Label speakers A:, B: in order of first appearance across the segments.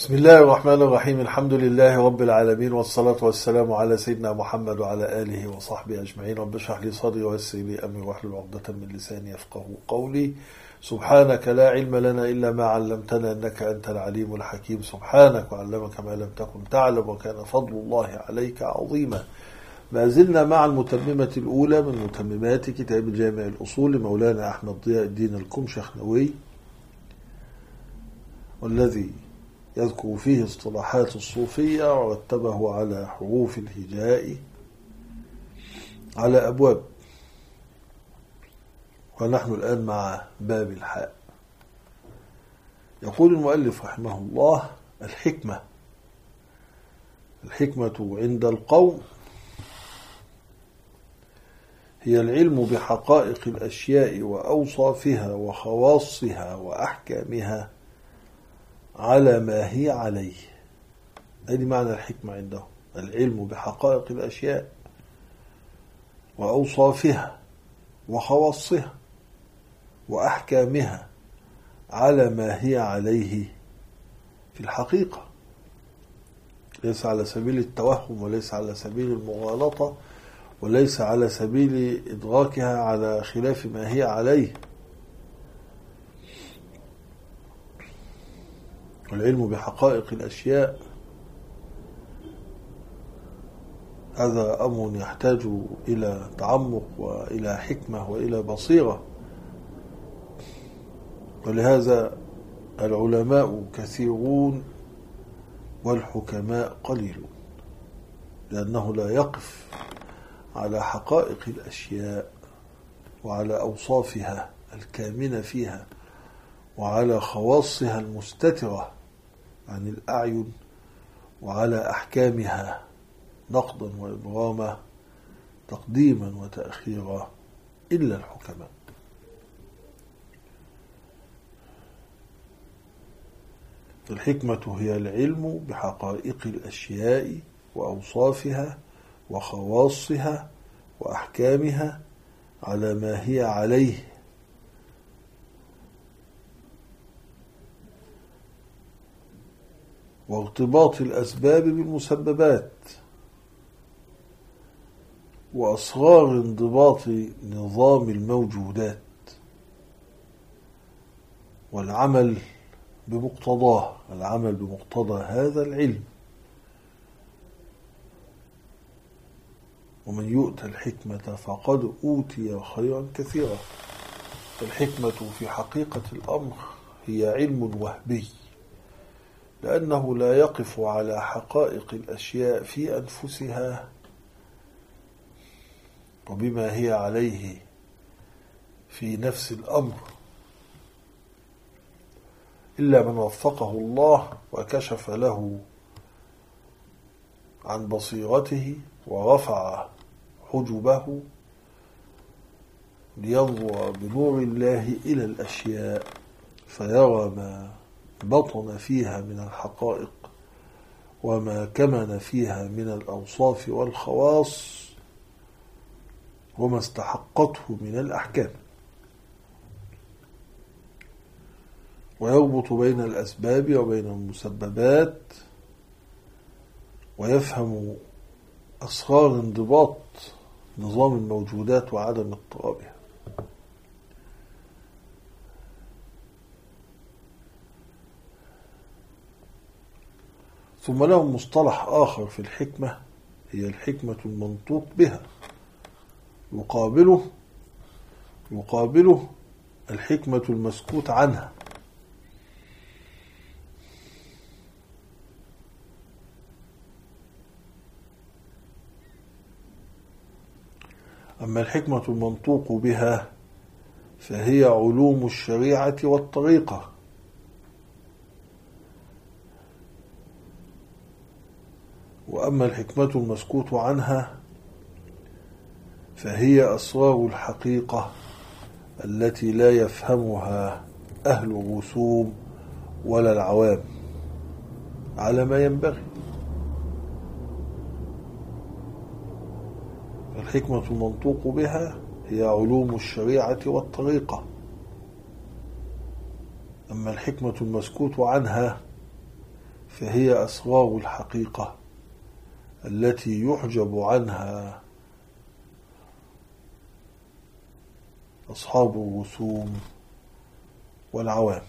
A: بسم الله الرحمن الرحيم. الحمد لله رب العالمين، والصلاة والسلام على سيدنا محمد وعلى آله وصحبه أجمعين. رب اشرح لي صدري ويسر لي أمري واحلل عقدة من لساني يفقهوا قولي. سبحانك لا علم لنا إلا ما علمتنا إنك أنت العليم الحكيم. سبحانك وعلمك ما لم تكن تعلم وكان فضل الله عليك عظيما. ما زلنا مع المتممة الأولى من متممات كتاب جامع الأصول لمولانا أحمد ضياء الدين الكمشخنوي، والذي يذكر فيه اصطلاحات الصوفية ورتبه على حروف الهجاء على أبواب، ونحن الآن مع باب الحاء. يقول المؤلف رحمه الله: الحكمة عند القوم هي العلم بحقائق الأشياء وأوصافها وخواصها وأحكامها على ما هي عليه. هذه معنى الحكمة عنده: العلم بحقائق الأشياء وأوصافها وخواصها وأحكامها على ما هي عليه في الحقيقة، ليس على سبيل التوهم، وليس على سبيل المغالطة، وليس على سبيل إدراكها على خلاف ما هي عليه. العلم بحقائق الأشياء هذا أمر يحتاج إلى تعمق وإلى حكمة وإلى بصيرة، ولهذا العلماء كثيرون والحكماء قليلون، لأنه لا يقف على حقائق الأشياء وعلى أوصافها الكامنة فيها وعلى خواصها المستترة عن الأعين وعلى أحكامها نقضا وإبراما، تقديما وتأخيرا، إلا الحكماء. الحكمة هي العلم بحقائق الأشياء وأوصافها وخواصها وأحكامها على ما هي عليه، وارتباط الأسباب بالمسببات، وأسرار انضباط نظام الموجودات، والعمل بمقتضاه، العمل بمقتضى هذا العلم. ومن يؤتى الحكمة فقد أوتي خيرا كثيرا. الحكمة في حقيقة الأمر هي علم وهبي، لأنه لا يقف على حقائق الأشياء في أنفسها وبما هي عليه في نفس الأمر، إلا من وفقه الله وكشف له عن بصيرته ورفع حجبه لينظر بنور الله إلى الأشياء فيرى ما بطن فيها من الحقائق وما كمن فيها من الأوصاف والخواص وما استحقته من الأحكام، ويربط بين الأسباب وبين المسببات، ويفهم أسرار انضباط نظام الموجودات وعدم اضطرابها. ثم له مصطلح آخر في الحكمة، هي الحكمة المنطوق بها، يقابله الحكمة المسكوت عنها. أما الحكمة المنطوق بها فهي علوم الشريعة والطريقة، وأما الحكمة المسكوت عنها فهي أسرار الحقيقة التي لا يفهمها أهل الرسوم ولا العوام على ما ينبغي. الحكمة المنطوق بها هي علوم الشريعة والطريقة، أما الحكمة المسكوت عنها فهي أسرار الحقيقة التي يحجب عنها أصحاب الرسوم والعوام.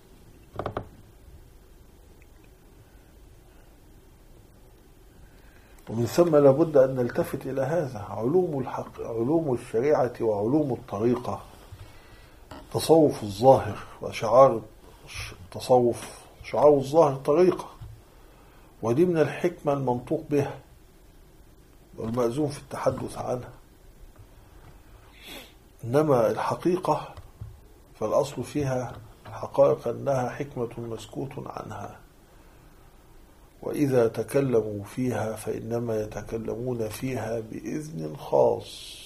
A: ومن ثم لابد أن نلتفت إلى هذا. علوم الشريعة وعلوم الطريقة، تصوف الظاهر وشعار التصوف، شعار الظاهر طريقة، ودي من الحكمة المنطوق بها والمأذون في التحدث عنها. إنما الحقيقة فالأصل فيها الحقائق أنها حكمة مسكوت عنها، وإذا تكلموا فيها فإنما يتكلمون فيها بإذن خاص،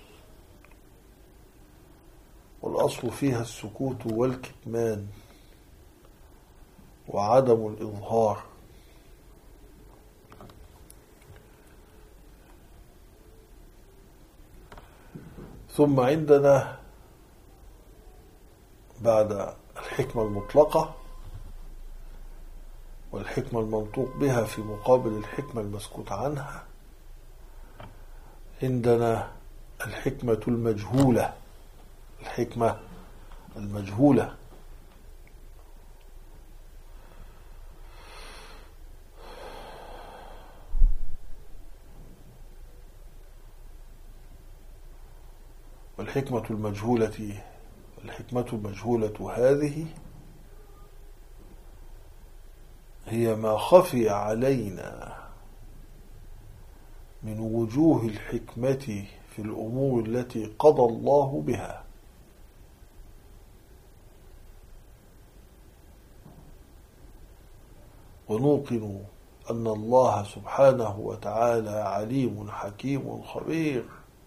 A: والأصل فيها السكوت والكتمان وعدم الإظهار. ثم عندنا بعد الحكمة المطلقة والحكمة المنطوق بها في مقابل الحكمة المسكوت عنها، عندنا الحكمة المجهولة. الحكمة المجهولة والحكمة المجهولة هذه هي ما خفي علينا من وجوه الحكمة في الأمور التي قضى الله بها، ونوقن أن الله سبحانه وتعالى عليم حكيم خبير،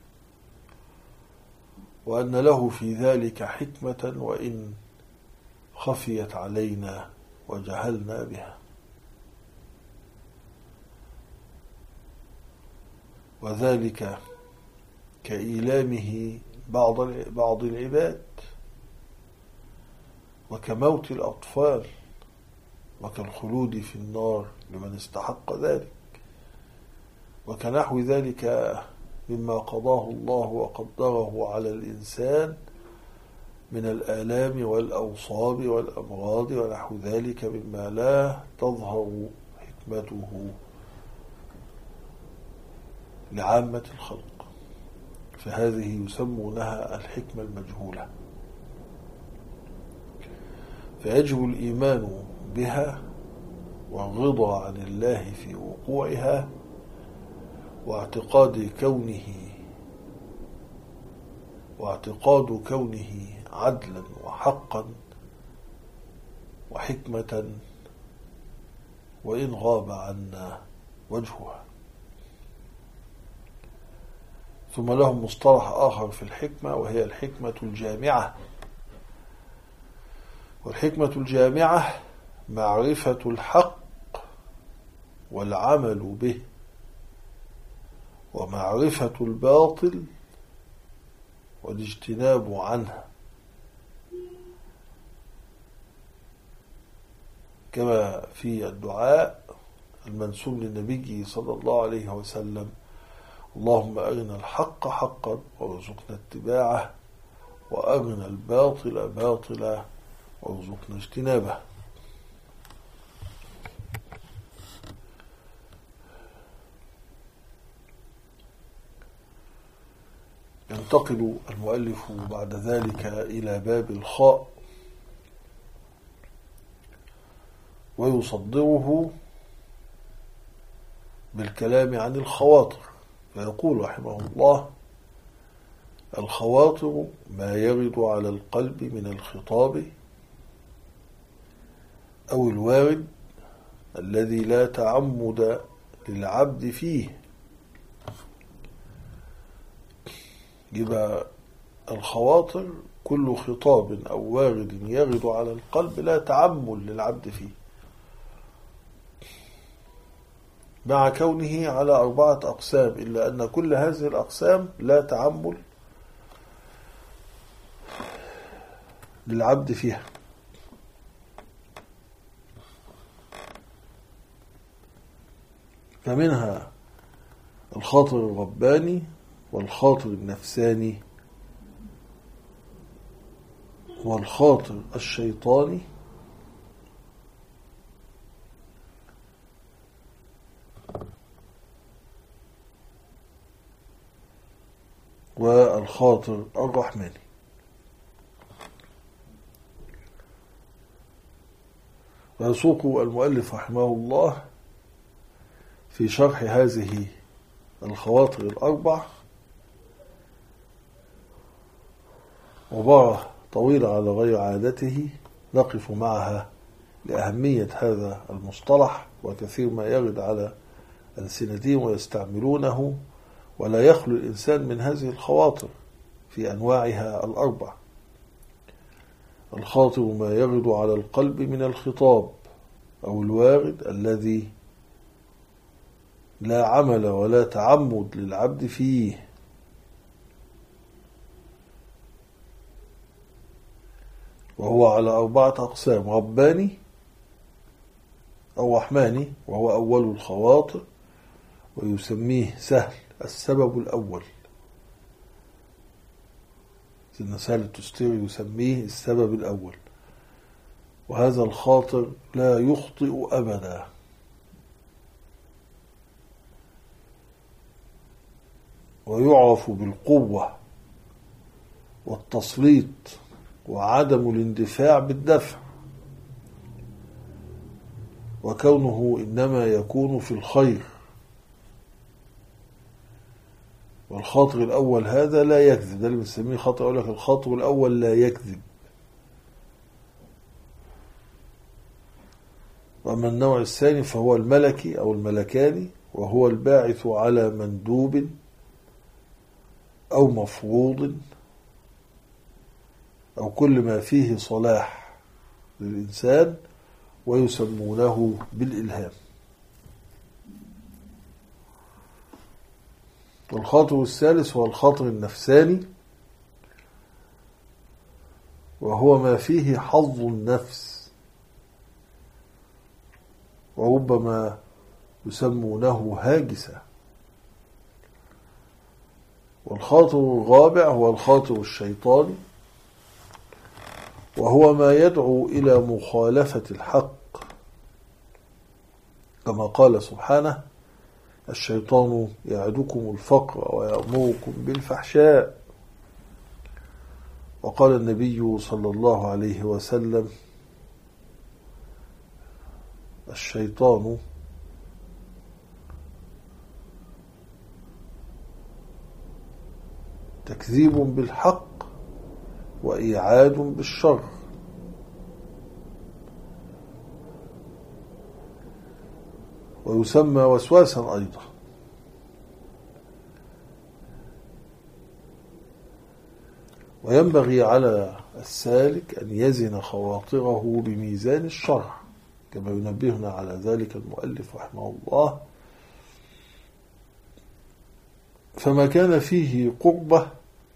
A: وأن له في ذلك حكمة وإن خفيت علينا وجهلنا بها. وذلك كإيلامه بعض العباد، وكموت الأطفال، وكالخلود في النار لمن استحق ذلك، وكنحو ذلك مما قضاه الله وقدره على الإنسان من الآلام والأوصاب والأمراض ونحو ذلك مما لا تظهر حكمته لعامة الخلق، فهذه يسمونها الحكمة المجهولة. فيجب الإيمان بها والرضا عن الله في وقوعها، واعتقاد كونه عدلا وحقا وحكمة وإن غاب عنا وجهها. ثم لهم مصطلح آخر في الحكمة، وهي الحكمة الجامعة. والحكمة الجامعة معرفة الحق والعمل به، ومعرفة الباطل والاجتناب عنه، كما في الدعاء المنسوب للنبي صلى الله عليه وسلم: اللهم أرنا الحق حقا وارزقنا اتباعه، وأرنا الباطل باطلا وارزقنا اجتنابه. ينتقل المؤلف بعد ذلك إلى باب الخاء، ويصدره بالكلام عن الخواطر، فيقول رحمه الله: الخواطر ما يرد على القلب من الخطاب أو الوارد الذي لا تعمد للعبد فيه. يبقى الخواطر كل خطاب أو وارد يرد على القلب لا تعمل للعبد فيه، مع كونه على 4 أقسام، إلا أن كل هذه الأقسام لا تعمل للعبد فيها. فمنها الخاطر الرباني والخاطر النفساني والخاطر الشيطاني والخاطر الرحماني. ويسوق المؤلف رحمه الله في شرح هذه الخواطر الأربع عبارة طويلة على غير عادته نقف معها لأهمية هذا المصطلح، وكثير ما يرد على ألسنتهم ويستعملونه، ولا يخلو الإنسان من هذه الخواطر في أنواعها الأربع. الخاطر ما يرد على القلب من الخطاب أو الوارد الذي لا عمل ولا تعمد للعبد فيه، وهو على 4 أقسام: رباني أو رحماني، وهو أول الخواطر، ويسميه سهل السبب الأول. سيدنا سهل التستري يسميه السبب الأول. وهذا الخاطر لا يخطئ أبدا، ويعرف بالقوة والتسليط وعدم الاندفاع بالدفع، وكونه إنما يكون في الخير. والخاطر الأول هذا لا يكذب، ده اللي بنسميه خاطر. أقول لك الخاطر الأول لا يكذب. وأما النوع الثاني فهو الملكي أو الملكاني، وهو الباعث على مندوب أو مفروض أو كل ما فيه صلاح للإنسان، ويسمونه بالإلهام. والخاطر الثالث هو الخاطر النفساني، وهو ما فيه حظ النفس، وربما يسمونه هاجسة. والخاطر الرابع هو الخاطر الشيطاني، وهو ما يدعو إلى مخالفة الحق، كما قال سبحانه: الشيطان يعدكم الفقر ويأمركم بالفحشاء. وقال النبي صلى الله عليه وسلم: الشيطان تكذيب بالحق وإيعاد بالشر. ويسمى وسواسا أيضا. وينبغي على السالك أن يزن خواطره بميزان الشرع، كما ينبهنا على ذلك المؤلف رحمه الله. فما كان فيه قربة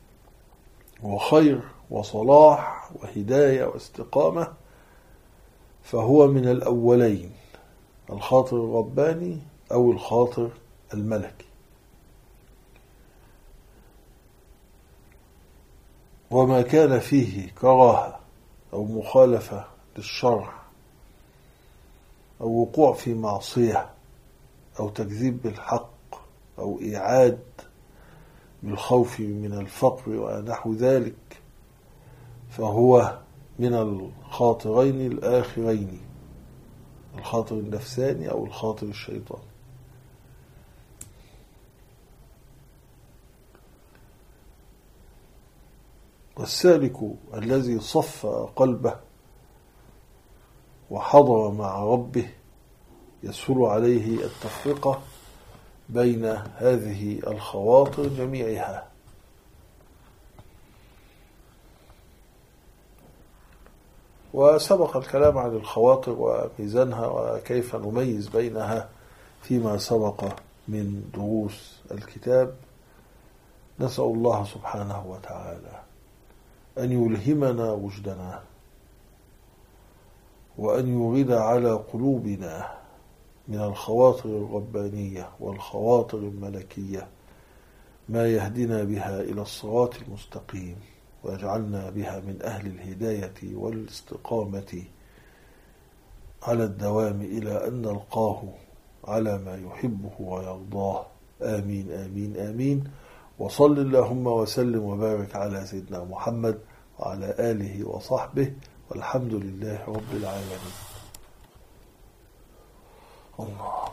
A: وخير وصلاح وهداية واستقامة فهو من الأولين: الخاطر الرباني أو الخاطر الملكي. وما كان فيه كراهة أو مخالفة للشرع أو وقوع في معصية أو تكذيب بالحق أو إيعاد بالخوف من الفقر ونحو ذلك فهو من الخاطرين الآخرين: الخاطر النفساني أو الخاطر الشيطاني. والسالك الذي صف قلبه وحضر مع ربه يسهل عليه التفرقة بين هذه الخواطر جميعها. وسبق الكلام عن الخواطر وميزانها وكيف نميز بينها فيما سبق من دروس الكتاب. نسأل الله سبحانه وتعالى أن يلهمنا رشدنا، وأن يرد على قلوبنا من الخواطر الربانية والخواطر الملكية ما يهدنا بها إلى الصراط المستقيم، ويجعلنا بها من أهل الهداية والاستقامة على الدوام إلى أن نلقاه على ما يحبه ويرضاه. آمين آمين آمين. وصل اللهم وسلم وبارك على سيدنا محمد وعلى آله وصحبه، والحمد لله رب العالمين. الله.